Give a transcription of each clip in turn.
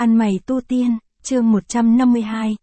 Ăn mày tu tiên, chương 152,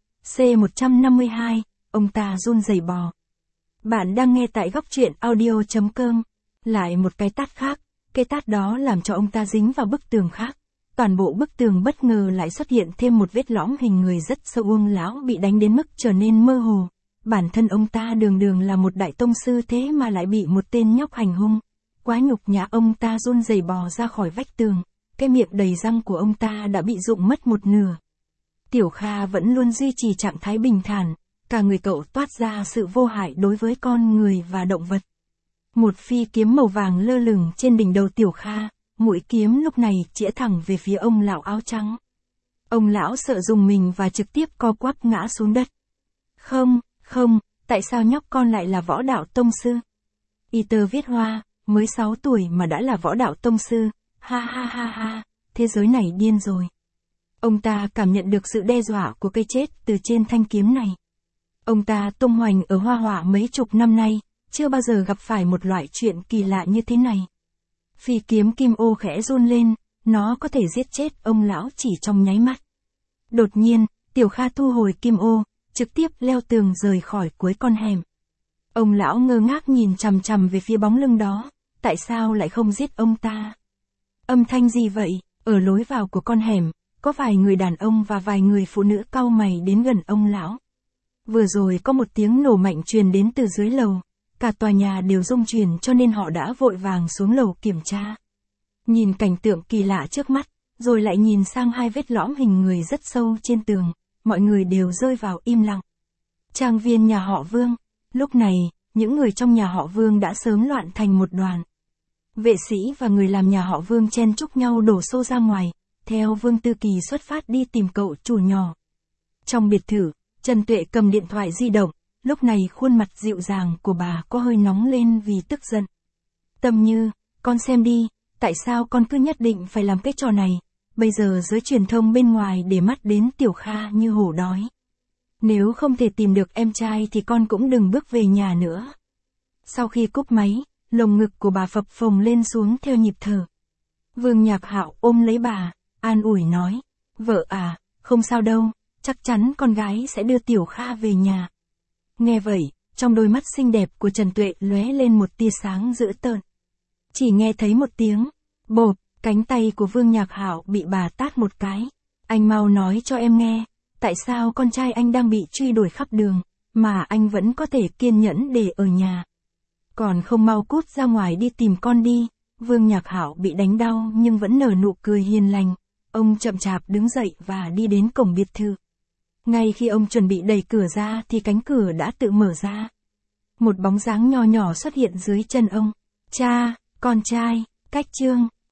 C152, ông ta run rẩy bò. Bạn đang nghe tại góc truyện audio.com. Lại một cái tát khác, cái tát đó làm cho ông ta dính vào bức tường khác. Toàn bộ bức tường bất ngờ lại xuất hiện thêm một vết lõm hình người rất sâu. Ông lão bị đánh đến mức trở nên mơ hồ. Bản thân ông ta đường là một đại tông sư, thế mà lại bị một tên nhóc hành hung. Quá nhục nhã, ông ta run rẩy bò ra khỏi vách tường. Cái miệng đầy răng của ông ta đã bị rụng mất một nửa. Tiểu Kha vẫn luôn duy trì trạng thái bình thản, cả người cậu toát ra sự vô hại đối với con người và động vật. Một phi kiếm màu vàng lơ lửng trên đỉnh đầu Tiểu Kha, mũi kiếm lúc này chĩa thẳng về phía ông lão áo trắng. Ông lão sợ rùng mình và trực tiếp co quắp ngã xuống đất. Không, tại sao nhóc con lại là võ đạo tông sư? Peter Viết Hoa, mới 6 tuổi mà đã là võ đạo tông sư, ha, thế giới này điên rồi. Ông ta cảm nhận được sự đe dọa của cái chết từ trên thanh kiếm này. Ông ta tung hoành ở Hoa Họa mấy chục năm nay, chưa bao giờ gặp phải một loại chuyện kỳ lạ như thế này. Phi kiếm kim ô khẽ run lên, nó có thể giết chết ông lão chỉ trong nháy mắt. Đột nhiên, Tiểu Kha thu hồi kim ô, trực tiếp leo tường rời khỏi cuối con hẻm. Ông lão ngơ ngác nhìn chằm chằm về phía bóng lưng đó, tại sao lại không giết ông ta? Âm thanh gì vậy? Ở lối vào của con hẻm, có vài người đàn ông và vài người phụ nữ cau mày đến gần ông lão. Vừa rồi có một tiếng nổ mạnh truyền đến từ dưới lầu, cả tòa nhà đều rung chuyển cho nên họ đã vội vàng xuống lầu kiểm tra. Nhìn cảnh tượng kỳ lạ trước mắt, rồi lại nhìn sang hai vết lõm hình người rất sâu trên tường, mọi người đều rơi vào im lặng. Trang viên nhà họ Vương, lúc này, những người trong nhà họ Vương đã sớm loạn thành một đoàn. Vệ sĩ và người làm nhà họ Vương chen chúc nhau đổ xô ra ngoài, theo Vương Tư Kỳ xuất phát đi tìm cậu chủ nhỏ. Trong biệt thự, Trần Tuệ cầm điện thoại di động, lúc này khuôn mặt dịu dàng của bà có hơi nóng lên vì tức giận. Tâm Như, con xem đi, tại sao con cứ nhất định phải làm cái trò này, bây giờ giới truyền thông bên ngoài để mắt đến Tiểu Kha như hổ đói. Nếu không thể tìm được em trai thì con cũng đừng bước về nhà nữa. Sau khi cúp máy, lồng ngực của bà phập phồng lên xuống theo nhịp thở. Vương Nhạc Hạo ôm lấy bà, an ủi nói, vợ à, không sao đâu, chắc chắn con gái sẽ đưa Tiểu Kha về nhà. Nghe vậy, trong đôi mắt xinh đẹp của Trần Tuệ lóe lên một tia sáng dữ tợn. Chỉ nghe thấy một tiếng, bộp, cánh tay của Vương Nhạc Hạo bị bà tát một cái. Anh mau nói cho em nghe, tại sao con trai anh đang bị truy đuổi khắp đường, mà anh vẫn có thể kiên nhẫn để ở nhà. Còn không mau cút ra ngoài đi tìm con đi. Vương Nhạc Hạo bị đánh đau nhưng vẫn nở nụ cười hiền lành. Ông chậm chạp đứng dậy và đi đến cổng biệt thự. Ngay khi ông chuẩn bị đẩy cửa ra thì cánh cửa đã tự mở ra. Một bóng dáng nho nhỏ xuất hiện dưới chân ông. Cha, con trai, Cách Trương.